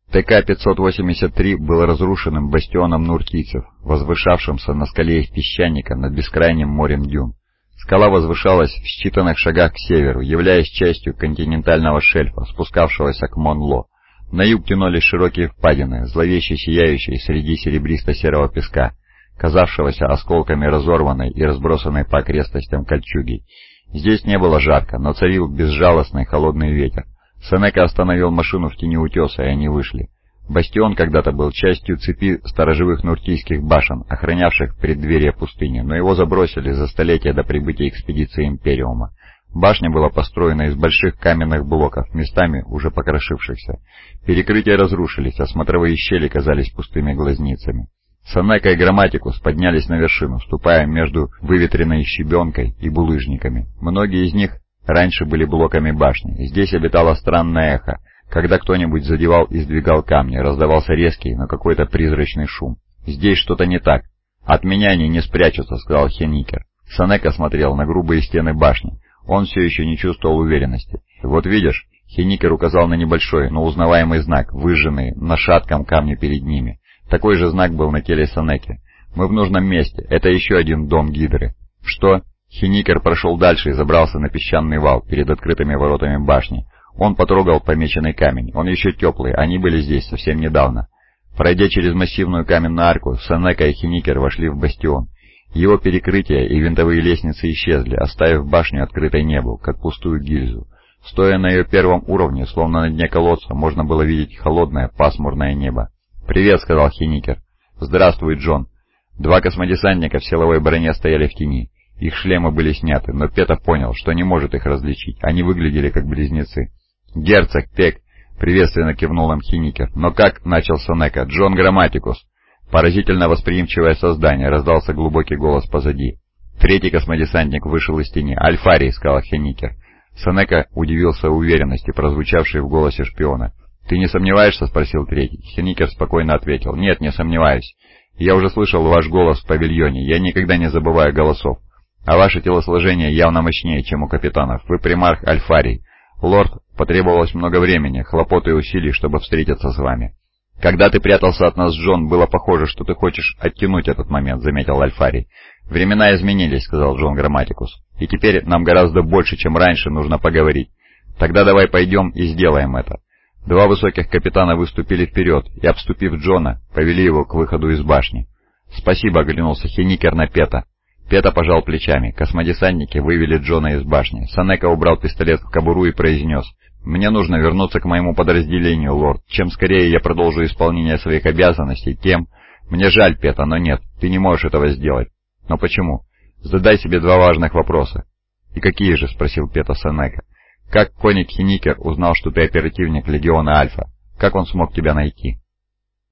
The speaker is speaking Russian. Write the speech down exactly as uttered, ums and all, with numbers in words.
ТК пятьсот восемьдесят три был разрушенным бастионом нуртийцев, возвышавшимся на скале из песчаника над бескрайним морем дюн. Скала возвышалась в считанных шагах к северу, являясь частью континентального шельфа, спускавшегося к Монло. На юг тянулись широкие впадины, зловеще сияющие среди серебристо-серого песка, казавшегося осколками разорванной и разбросанной по окрестностям кольчуги. Здесь не было жарко, но царил безжалостный холодный ветер. Сенека остановил машину в тени утеса, и они вышли. Бастион когда-то был частью цепи сторожевых нуртийских башен, охранявших преддверие пустыни, но его забросили за столетия до прибытия экспедиции Империума. Башня была построена из больших каменных блоков, местами уже покрошившихся. Перекрытия разрушились, а смотровые щели казались пустыми глазницами. Сенека и Грамматикус поднялись на вершину, ступая между выветренной щебенкой и булыжниками. Многие из них раньше были блоками башни. Здесь обитало странное эхо. Когда кто-нибудь задевал и сдвигал камни, раздавался резкий, но какой-то призрачный шум. «Здесь что-то не так». «От меня они не спрячутся», — сказал Хеникер. Сенека смотрел на грубые стены башни. Он все еще не чувствовал уверенности. «Вот видишь», — Хеникер указал на небольшой, но узнаваемый знак, выжженный на шатком камне перед ними. Такой же знак был на теле Сенеки. «Мы в нужном месте. Это еще один дом Гидры». «Что?» Хеникер прошел дальше и забрался на песчаный вал перед открытыми воротами башни. Он потрогал помеченный камень. Он еще теплый, они были здесь совсем недавно. Пройдя через массивную каменную арку, Сенека и Хеникер вошли в бастион. Его перекрытия и винтовые лестницы исчезли, оставив башню открытой небу, как пустую гильзу. Стоя на ее первом уровне, словно на дне колодца, можно было видеть холодное, пасмурное небо. «Привет», — сказал Хеникер. «Здравствуй, Джон». Два космодесантника в силовой броне стояли в тени. Их шлемы были сняты, но Петов понял, что не может их различить. Они выглядели как близнецы. «Герцог Пек», — приветственно кивнул им Хеникер. «Но как?» — начал Сенека. «Джон Грамматикус». Поразительно восприимчивое создание, раздался глубокий голос позади. Третий космодесантник вышел из тени. «Альфарий», — сказал Хеникер. Сенека удивился уверенности, прозвучавшей в голосе шпиона. «Ты не сомневаешься?» — спросил третий. Хеникер спокойно ответил. «Нет, не сомневаюсь. Я уже слышал ваш голос в павильоне. Я никогда не забываю голосов. А ваше телосложение явно мощнее, чем у капитанов. Вы примарх Альфарий. Лорд, потребовалось много времени, хлопот и усилий, чтобы встретиться с вами». «Когда ты прятался от нас, Джон, было похоже, что ты хочешь оттянуть этот момент», — заметил Альфарий. «Времена изменились», — сказал Джон Грамматикус. «И теперь нам гораздо больше, чем раньше, нужно поговорить. Тогда давай пойдем и сделаем это». Два высоких капитана выступили вперед и, обступив Джона, повели его к выходу из башни. «Спасибо», — оглянулся Хеникер на Пета. Пета пожал плечами. Космодесантники вывели Джона из башни. Сенека убрал пистолет в кобуру и произнес: «Мне нужно вернуться к моему подразделению, лорд. Чем скорее я продолжу исполнение своих обязанностей, тем... Мне жаль, Пета, но нет, ты не можешь этого сделать». «Но почему?» «Задай себе два важных вопроса». «И какие же?» — спросил Пета Сенека. «Как Коник Хеникер узнал, что ты оперативник Легиона Альфа? Как он смог тебя найти?»